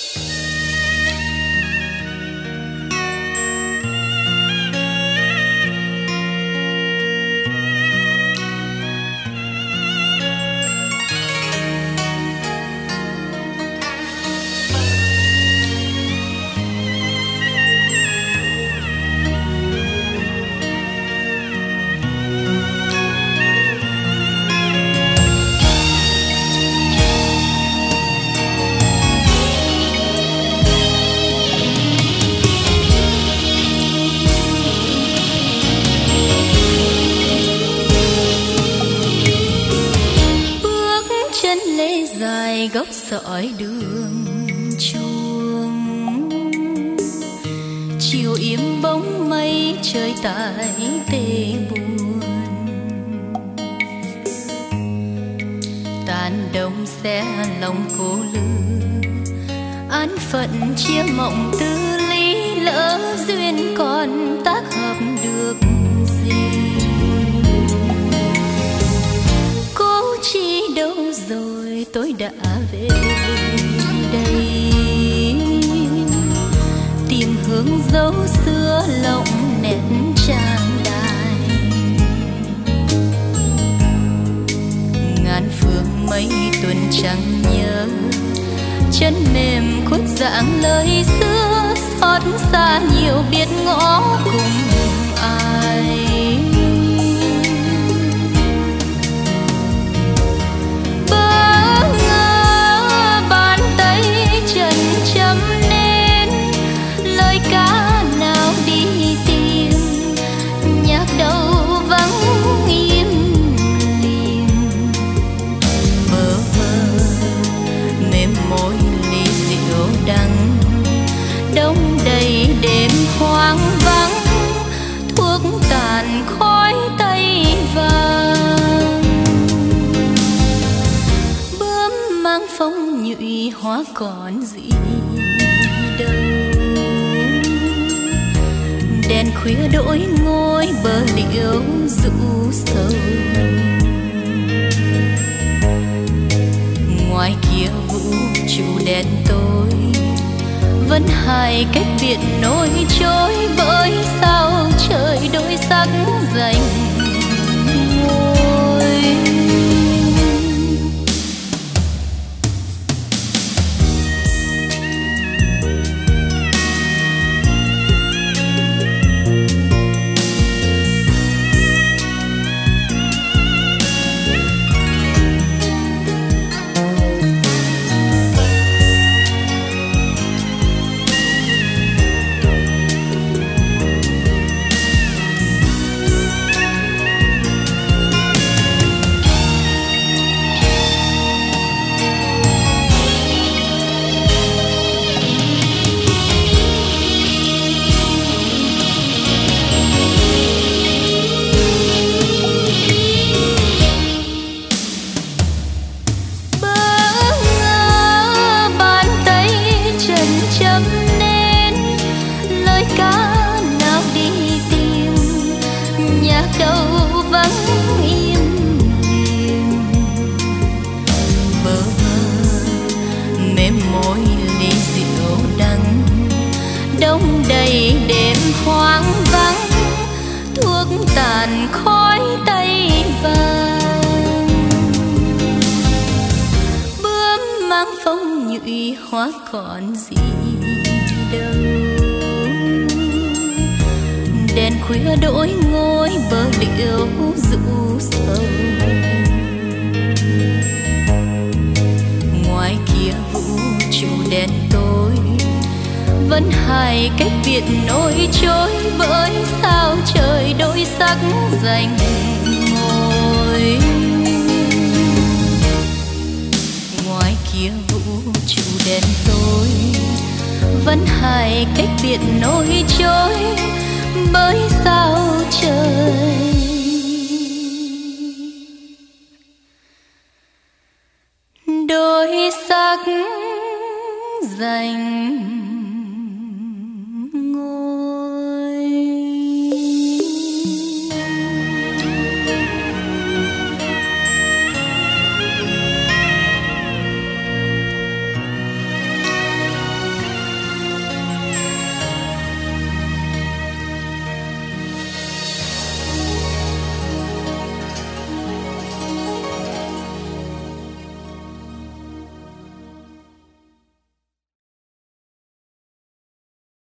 góc dõi đường chuông, chiều im bóng mây trời tại tê buồn, tàn đông xe lòng cô lư, án phận chia mộng tư lý, lỡ duyên còn tác hợp được gì. Cố chi đâu rồi tôi đã về đây, tìm hướng dấu xưa lộng nét trang đài. Ngàn phương mây tuần trăng nhớ, chân mềm khuất dạng lời xưa, xót xa nhiều biết ngõ cùng ai. Bỡ ngỡ bàn tay trần chấm nên lời ca nào đi tìm, nhạc đầu vắng im lìm, bơ vơ mềm môi ly rượu đắng, đông đầy đêm hoang vắng, thuốc tàn khói tây vàng. Bướm mang phong nhụy hóa còn gì đâu, đèn khuya đổi ngôi bờ liễu rũ sâu. Ngoài kia vũ trụ đen tối, vẫn hai cách biệt nối trôi, bởi sao trời đổi sắc giành ngôi. Đầy đêm hoang vắng, thuốc tàn khói tây vàng. Bướm mang phong nhụy hóa còn gì đâu, đèn khuya đổi ngôi bờ liễu rũ sâu. Ngoài kia vũ trụ đen tối, vẫn hai cách biệt nối trôi, bởi sao trời đổi sắc giành ngôi. Ngoài kia vũ trụ đen tối, vẫn hai cách biệt nối trôi, bởi sao trời đổi sắc giành